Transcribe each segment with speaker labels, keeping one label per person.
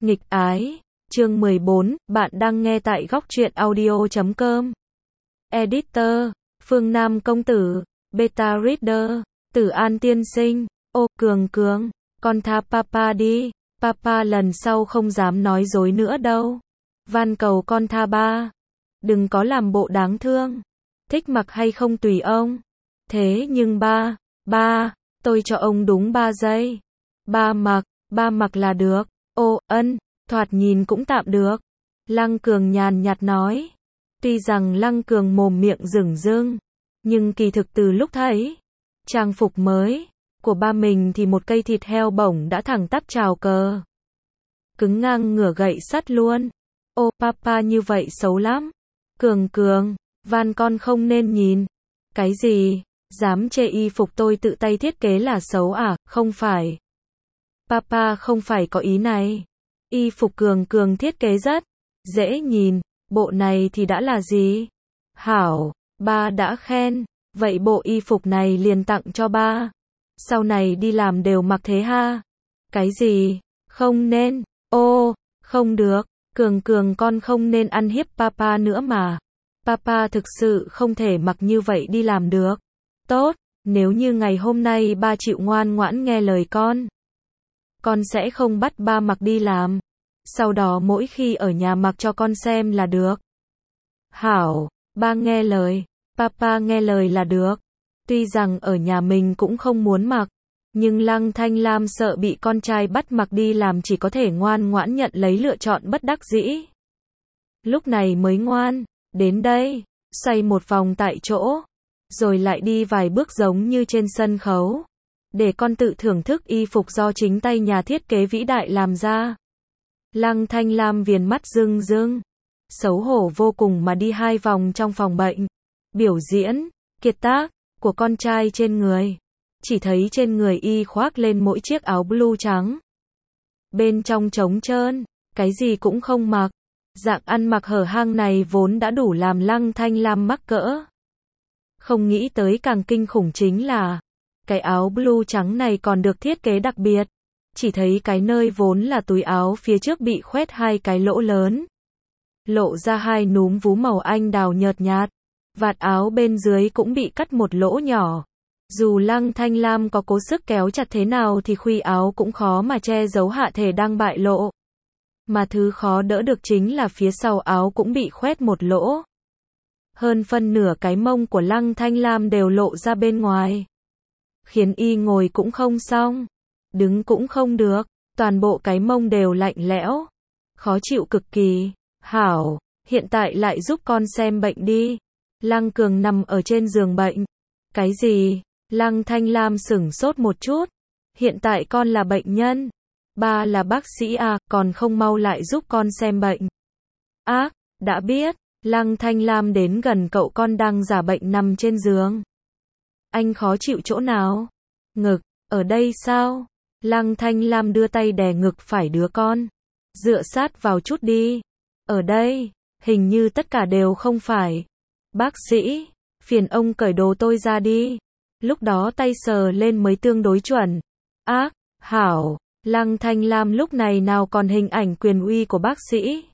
Speaker 1: Nghịch ái, chương 14, bạn đang nghe tại góc truyện audio.com. Editor, Phương Nam công tử, Beta Reader, Tử An tiên sinh, ô Cường Cường, con tha papa đi, papa lần sau không dám nói dối nữa đâu. Van cầu con tha ba, đừng có làm bộ đáng thương, thích mặc hay không tùy ông. Thế nhưng ba, tôi cho ông đúng 3 giây. Ba mặc là được. Ô, thoạt nhìn cũng tạm được. Lăng Cường nhàn nhạt nói. Tuy rằng Lăng Cường mồm miệng rửng rưng, nhưng kỳ thực từ lúc thấy trang phục mới của ba mình thì một cây thịt heo bổng đã thẳng tắp chào cờ. Cứng ngang ngửa gậy sắt luôn. Ô, papa như vậy xấu lắm. Cường, van con không nên nhìn. Cái gì? Dám chê y phục tôi tự tay thiết kế là xấu à? Không phải. Papa không phải có ý này. Y phục Cường thiết kế rất dễ nhìn, bộ này thì đã là gì? Hảo, ba đã khen, vậy bộ y phục này liền tặng cho ba. Sau này đi làm đều mặc thế ha? Cái gì? Không nên. Ô, không được, Cường con không nên ăn hiếp papa nữa mà. Papa thực sự không thể mặc như vậy đi làm được. Tốt, nếu như ngày hôm nay ba chịu ngoan ngoãn nghe lời con sẽ không bắt ba mặc đi làm. Sau đó mỗi khi ở nhà mặc cho con xem là được. Hảo, ba nghe lời, papa nghe lời là được. Tuy rằng ở nhà mình cũng không muốn mặc, nhưng Lăng Thanh Lam sợ bị con trai bắt mặc đi làm chỉ có thể ngoan ngoãn nhận lấy lựa chọn bất đắc dĩ. Lúc này mới ngoan, đến đây, xoay một vòng tại chỗ, rồi lại đi vài bước giống như trên sân khấu. Để con tự thưởng thức y phục do chính tay nhà thiết kế vĩ đại làm ra. Lăng Thanh Lam viền mắt rưng, xấu hổ vô cùng mà đi 2 vòng trong phòng bệnh. Biểu diễn, kiệt tác, của con trai trên người. Chỉ thấy trên người y khoác lên mỗi chiếc áo blue trắng. Bên trong trống trơn, cái gì cũng không mặc. Dạng ăn mặc hở hang này vốn đã đủ làm Lăng Thanh Lam mắc cỡ. Không nghĩ tới càng kinh khủng chính là cái áo blue trắng này còn được thiết kế đặc biệt. Chỉ thấy cái nơi vốn là túi áo phía trước bị khoét 2 cái lỗ lớn. Lộ ra 2 núm vú màu anh đào nhợt nhạt. Vạt áo bên dưới cũng bị cắt một lỗ nhỏ. Dù Lăng Thanh Lam có cố sức kéo chặt thế nào thì khuy áo cũng khó mà che giấu hạ thể đang bại lộ. Mà thứ khó đỡ được chính là phía sau áo cũng bị khoét một lỗ. Hơn phân nửa cái mông của Lăng Thanh Lam đều lộ ra bên ngoài. Khiến y ngồi cũng không xong, đứng cũng không được, toàn bộ cái mông đều lạnh lẽo, khó chịu cực kỳ. Hảo, hiện tại lại giúp con xem bệnh đi. Lăng Cường nằm ở trên giường bệnh. Cái gì? Lăng Thanh Lam sửng sốt một chút. Hiện tại con là bệnh nhân, ba là bác sĩ à, còn không mau lại giúp con xem bệnh. Ác, đã biết. Lăng Thanh Lam đến gần cậu con đang giả bệnh nằm trên giường. Anh khó chịu chỗ nào? Ngực, ở đây sao? Lăng Thanh Lam đưa tay đè ngực phải đứa con. Dựa sát vào chút đi. Ở đây, hình như tất cả đều không phải. Bác sĩ, phiền ông cởi đồ tôi ra đi. Lúc đó tay sờ lên mới tương đối chuẩn. Ác, hảo, Lăng Thanh Lam lúc này nào còn hình ảnh quyền uy của bác sĩ.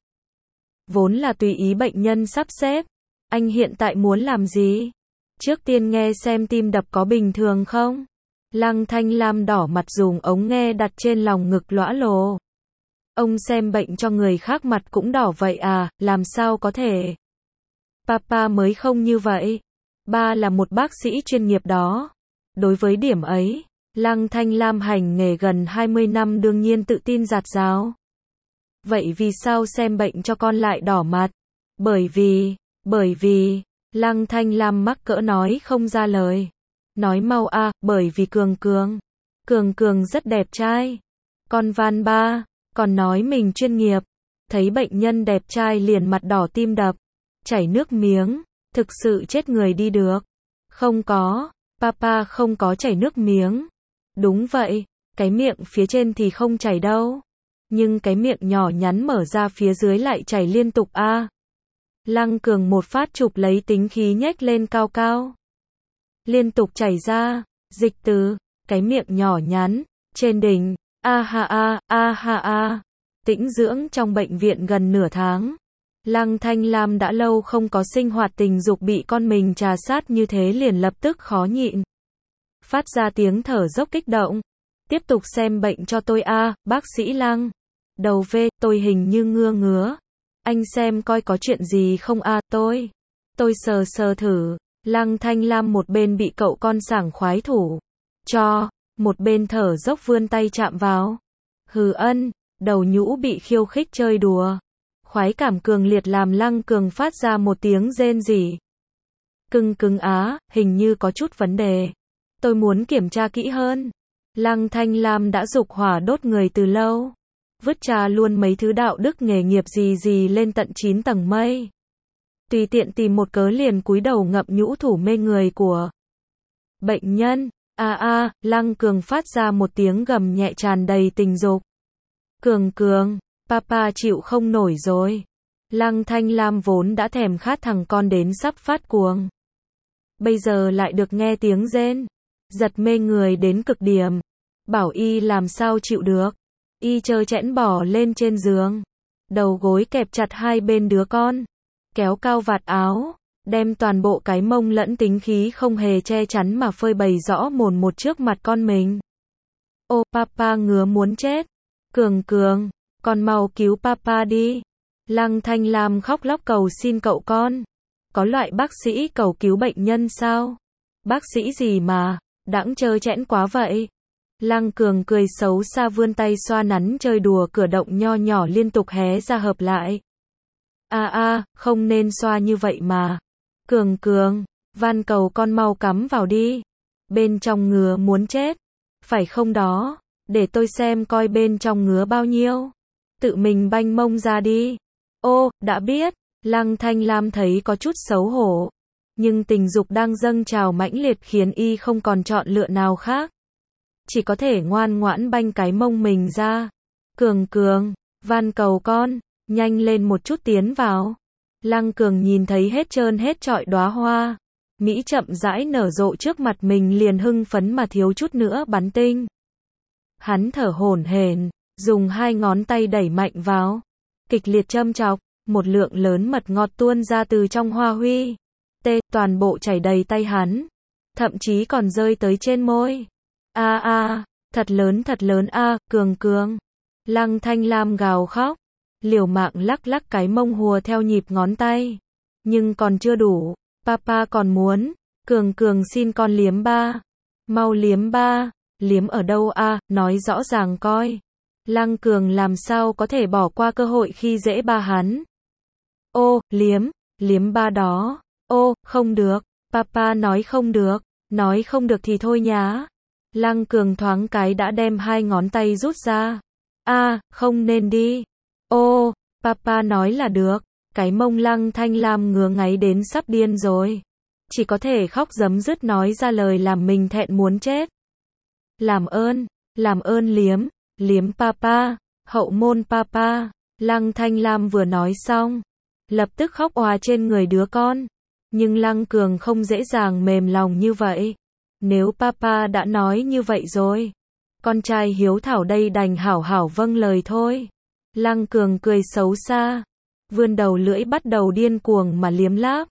Speaker 1: Vốn là tùy ý bệnh nhân sắp xếp. Anh hiện tại muốn làm gì? Trước tiên nghe xem tim đập có bình thường không? Lăng Thanh Lam đỏ mặt dùng ống nghe đặt trên lòng ngực lõa lồ. Ông xem bệnh cho người khác mặt cũng đỏ vậy à, làm sao có thể? Papa mới không như vậy. Ba là một bác sĩ chuyên nghiệp đó. Đối với điểm ấy, Lăng Thanh Lam hành nghề gần 20 năm đương nhiên tự tin rạt rào. Vậy vì sao xem bệnh cho con lại đỏ mặt? Bởi vì, Lăng Thanh Lam mắc cỡ nói không ra lời. Nói mau à, bởi vì Cường rất đẹp trai. Con van ba, còn nói mình chuyên nghiệp. Thấy bệnh nhân đẹp trai liền mặt đỏ tim đập, chảy nước miếng, thực sự chết người đi được. Không có, papa không có chảy nước miếng. Đúng vậy, cái miệng phía trên thì không chảy đâu. Nhưng cái miệng nhỏ nhắn mở ra phía dưới lại chảy liên tục a. Lăng Cường một phát chụp lấy tính khí nhếch lên cao cao. Liên tục chảy ra, dịch từ cái miệng nhỏ nhắn trên đỉnh. A ha a, tĩnh dưỡng trong bệnh viện gần nửa tháng. Lăng Thanh Lam đã lâu không có sinh hoạt tình dục bị con mình trà sát như thế liền lập tức khó nhịn. Phát ra tiếng thở dốc kích động. Tiếp tục xem bệnh cho tôi a, bác sĩ Lăng. Đầu V, tôi hình như ngứa. Anh xem coi có chuyện gì không a, tôi sờ thử. Lăng Thanh Lam một bên bị cậu con sảng khoái thủ cho, một bên thở dốc vươn tay chạm vào. Hừ ân, đầu nhũ bị khiêu khích chơi đùa. Khoái cảm cường liệt làm Lăng Cường phát ra một tiếng rên rỉ. Cưng á, hình như có chút vấn đề. Tôi muốn kiểm tra kỹ hơn. Lăng Thanh Lam đã dục hỏa đốt người từ lâu. Vứt trà luôn mấy thứ đạo đức nghề nghiệp gì lên tận 9 tầng mây. Tùy tiện tìm một cớ liền cúi đầu ngậm nhũ thủ mê người của bệnh nhân. Lăng Cường phát ra một tiếng gầm nhẹ tràn đầy tình dục. Cường, papa chịu không nổi rồi. Lăng Thanh Lam vốn đã thèm khát thằng con đến sắp phát cuồng. Bây giờ lại được nghe tiếng rên. Giật mê người đến cực điểm. Bảo y làm sao chịu được. Y trơ trẽn bỏ lên trên giường. Đầu gối kẹp chặt hai bên đứa con. Kéo cao vạt áo. Đem toàn bộ cái mông lẫn tính khí không hề che chắn mà phơi bày rõ mồn một trước mặt con mình. Ô papa ngứa muốn chết. Cường, con mau cứu papa đi. Lăng Thanh Lam khóc lóc cầu xin cậu con. Có loại bác sĩ cầu cứu bệnh nhân sao? Bác sĩ gì mà, đãng trơ trẽn quá vậy. Lăng Cường cười xấu xa vươn tay xoa nắn chơi đùa cửa động nho nhỏ liên tục hé ra hợp lại. Không nên xoa như vậy mà. Cường, van cầu con mau cắm vào đi. Bên trong ngứa muốn chết. Phải không đó, để tôi xem coi bên trong ngứa bao nhiêu. Tự mình banh mông ra đi. Ô, đã biết. Lăng Thanh Lam thấy có chút xấu hổ. Nhưng tình dục đang dâng trào mãnh liệt khiến y không còn chọn lựa nào khác. Chỉ có thể ngoan ngoãn banh cái mông mình ra. Cường, van cầu con, nhanh lên một chút tiến vào. Lăng Cường nhìn thấy hết trơn hết trọi đóa hoa. Mỹ chậm rãi nở rộ trước mặt mình liền hưng phấn mà thiếu chút nữa bắn tinh. Hắn thở hổn hển, dùng hai ngón tay đẩy mạnh vào. Kịch liệt châm chọc, một lượng lớn mật ngọt tuôn ra từ trong hoa huy. Toàn bộ chảy đầy tay hắn. Thậm chí còn rơi tới trên môi. Thật lớn Cường. Lăng Thanh Lam gào khóc. Liều mạng lắc cái mông hùa theo nhịp ngón tay. Nhưng còn chưa đủ. Papa còn muốn. Cường xin con liếm ba. Mau liếm ba. Liếm ở đâu nói rõ ràng coi. Lăng Cường làm sao có thể bỏ qua cơ hội khi dễ ba hắn. Ô, liếm ba đó. Ô, không được. Papa nói không được. Nói không được thì thôi nhá. Lăng Cường thoáng cái đã đem hai ngón tay rút ra. Không nên đi. Ô, papa nói là được. Cái mông Lăng Thanh Lam ngứa ngáy đến sắp điên rồi. Chỉ có thể khóc rấm rứt nói ra lời làm mình thẹn muốn chết. Làm ơn liếm papa, hậu môn papa. Lăng Thanh Lam vừa nói xong, lập tức khóc òa trên người đứa con. Nhưng Lăng Cường không dễ dàng mềm lòng như vậy. Nếu papa đã nói như vậy rồi, con trai hiếu thảo đây đành hảo vâng lời thôi. Lăng Cường cười xấu xa, vươn đầu lưỡi bắt đầu điên cuồng mà liếm láp.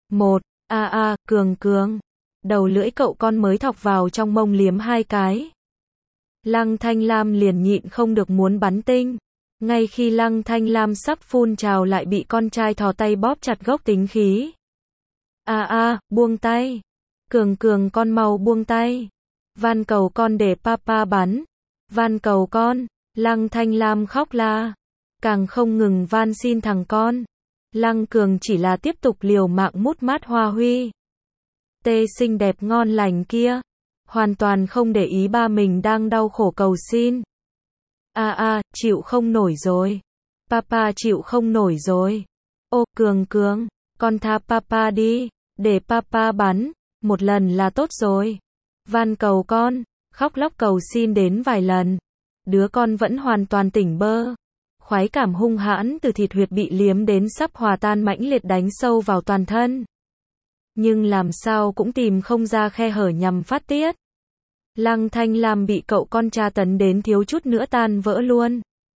Speaker 1: Cường. Đầu lưỡi cậu con mới thọc vào trong mông liếm hai cái. Lăng Thanh Lam liền nhịn không được muốn bắn tinh. Ngay khi Lăng Thanh Lam sắp phun trào lại bị con trai thò tay bóp chặt gốc tính khí. Buông tay. Cường con mau buông tay. Van cầu con để papa bắn. Van cầu con. Lăng Thanh Lam khóc la. Càng không ngừng van xin thằng con. Lăng Cường chỉ là tiếp tục liều mạng mút mát hoa huy. Xinh đẹp ngon lành kia. Hoàn toàn không để ý ba mình đang đau khổ cầu xin. Chịu không nổi rồi. Papa chịu không nổi rồi. Ô, Cường, con tha papa đi. Để papa bắn. Một lần là tốt rồi. Van cầu con. Khóc lóc cầu xin đến vài lần. Đứa con vẫn hoàn toàn tỉnh bơ. Khoái cảm hung hãn từ thịt huyệt bị liếm đến sắp hòa tan mãnh liệt đánh sâu vào toàn thân. Nhưng làm sao cũng tìm không ra khe hở nhằm phát tiết. Lăng Thanh Lam bị cậu con tra tấn đến thiếu chút nữa tan vỡ luôn.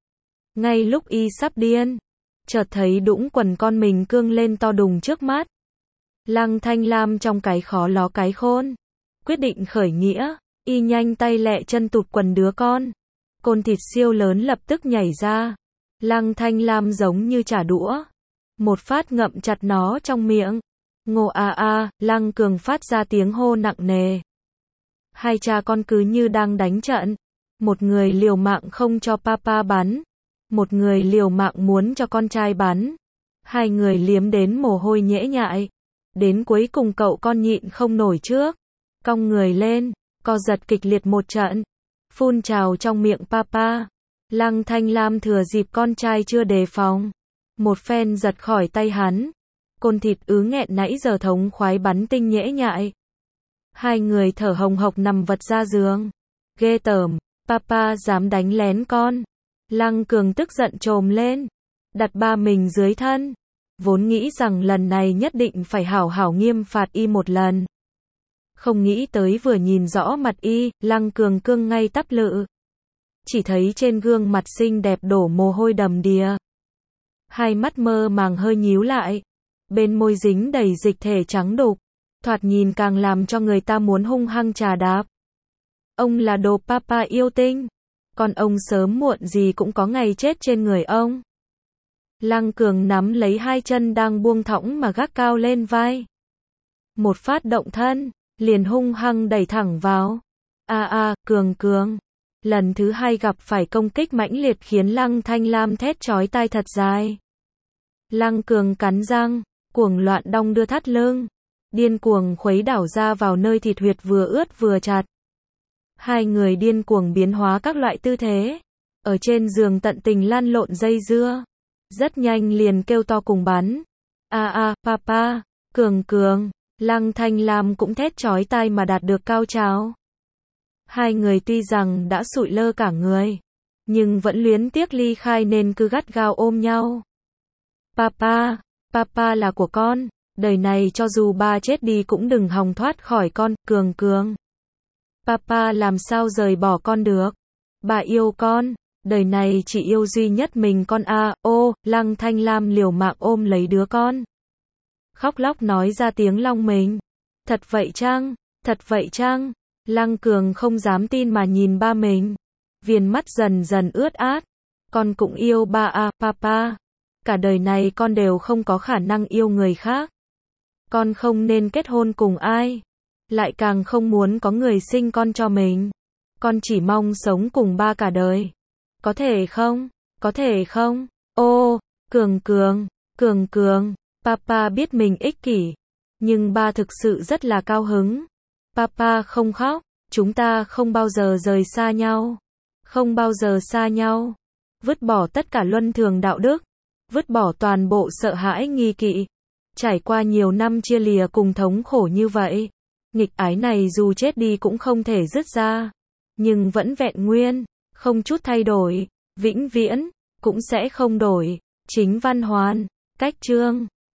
Speaker 1: Ngay lúc y sắp điên, chợt thấy đũng quần con mình cương lên to đùng trước mắt. Lăng Thanh Lam trong cái khó ló cái khôn, quyết định khởi nghĩa, y nhanh tay lẹ chân tụt quần đứa con. Côn thịt siêu lớn lập tức nhảy ra. Lăng Thanh Lam giống như trả đũa, một phát ngậm chặt nó trong miệng. Ngô a a, Lăng Cường phát ra tiếng hô nặng nề. Hai cha con cứ như đang đánh trận. Một người liều mạng không cho papa bắn, một người liều mạng muốn cho con trai bắn. Hai người liếm đến mồ hôi nhễ nhại. Đến cuối cùng cậu con nhịn không nổi trước, cong người lên, co giật kịch liệt một trận, phun trào trong miệng papa. Lăng Thanh Lam thừa dịp con trai chưa đề phòng, một phen giật khỏi tay hắn. Côn thịt ứ nghẹn nãy giờ thống khoái bắn tinh nhễ nhại. Hai người thở hồng hộc nằm vật ra giường. Ghê tởm, papa dám đánh lén con. Lăng Cường tức giận trồm lên, đặt ba mình dưới thân. Vốn nghĩ rằng lần này nhất định phải hảo hảo nghiêm phạt y một lần. Không nghĩ tới vừa nhìn rõ mặt y, Lăng Cường cương ngay tắp lự. Chỉ thấy trên gương mặt xinh đẹp đổ mồ hôi đầm đìa. Hai mắt mơ màng hơi nhíu lại. Bên môi dính đầy dịch thể trắng đục. Thoạt nhìn càng làm cho người ta muốn hung hăng chà đạp. Ông là đồ papa yêu tinh. Còn ông sớm muộn gì cũng có ngày chết trên người ông. Lăng Cường nắm lấy hai chân đang buông thõng mà gác cao lên vai. Một phát động thân, liền hung hăng đẩy thẳng vào. Cường. Lần thứ hai gặp phải công kích mãnh liệt khiến Lăng Thanh Lam thét chói tai thật dài. Lăng Cường cắn răng, cuồng loạn đong đưa thắt lưng, điên cuồng khuấy đảo ra vào nơi thịt huyệt vừa ướt vừa chặt. Hai người điên cuồng biến hóa các loại tư thế, ở trên giường tận tình lăn lộn dây dưa. Rất nhanh liền kêu to cùng bắn. Papa, Cường. Lăng Thanh Lam cũng thét chói tai mà đạt được cao trào. Hai người tuy rằng đã sụi lơ cả người, nhưng vẫn luyến tiếc ly khai nên cứ gắt gao ôm nhau. Papa là của con, đời này cho dù ba chết đi cũng đừng hòng thoát khỏi con, Cường. Papa làm sao rời bỏ con được. Bà yêu con, đời này chỉ yêu duy nhất mình con Lăng Thanh Lam liều mạng ôm lấy đứa con. Khóc lóc nói ra tiếng long mình. Thật vậy chăng? Lăng Cường không dám tin mà nhìn ba mình. Viền mắt dần dần ướt át. Con cũng yêu ba papa. Cả đời này con đều không có khả năng yêu người khác. Con không nên kết hôn cùng ai. Lại càng không muốn có người sinh con cho mình. Con chỉ mong sống cùng ba cả đời. Có thể không? Cường. Papa biết mình ích kỷ. Nhưng ba thực sự rất là cao hứng. Papa không khóc. Chúng ta không bao giờ rời xa nhau. Vứt bỏ tất cả luân thường đạo đức. Vứt bỏ toàn bộ sợ hãi nghi kỵ. Trải qua nhiều năm chia lìa cùng thống khổ như vậy. Nghịch ái này dù chết đi cũng không thể dứt ra. Nhưng vẫn vẹn nguyên. Không chút thay đổi. Vĩnh viễn. Cũng sẽ không đổi. Chính Văn Hoàn. Cách chương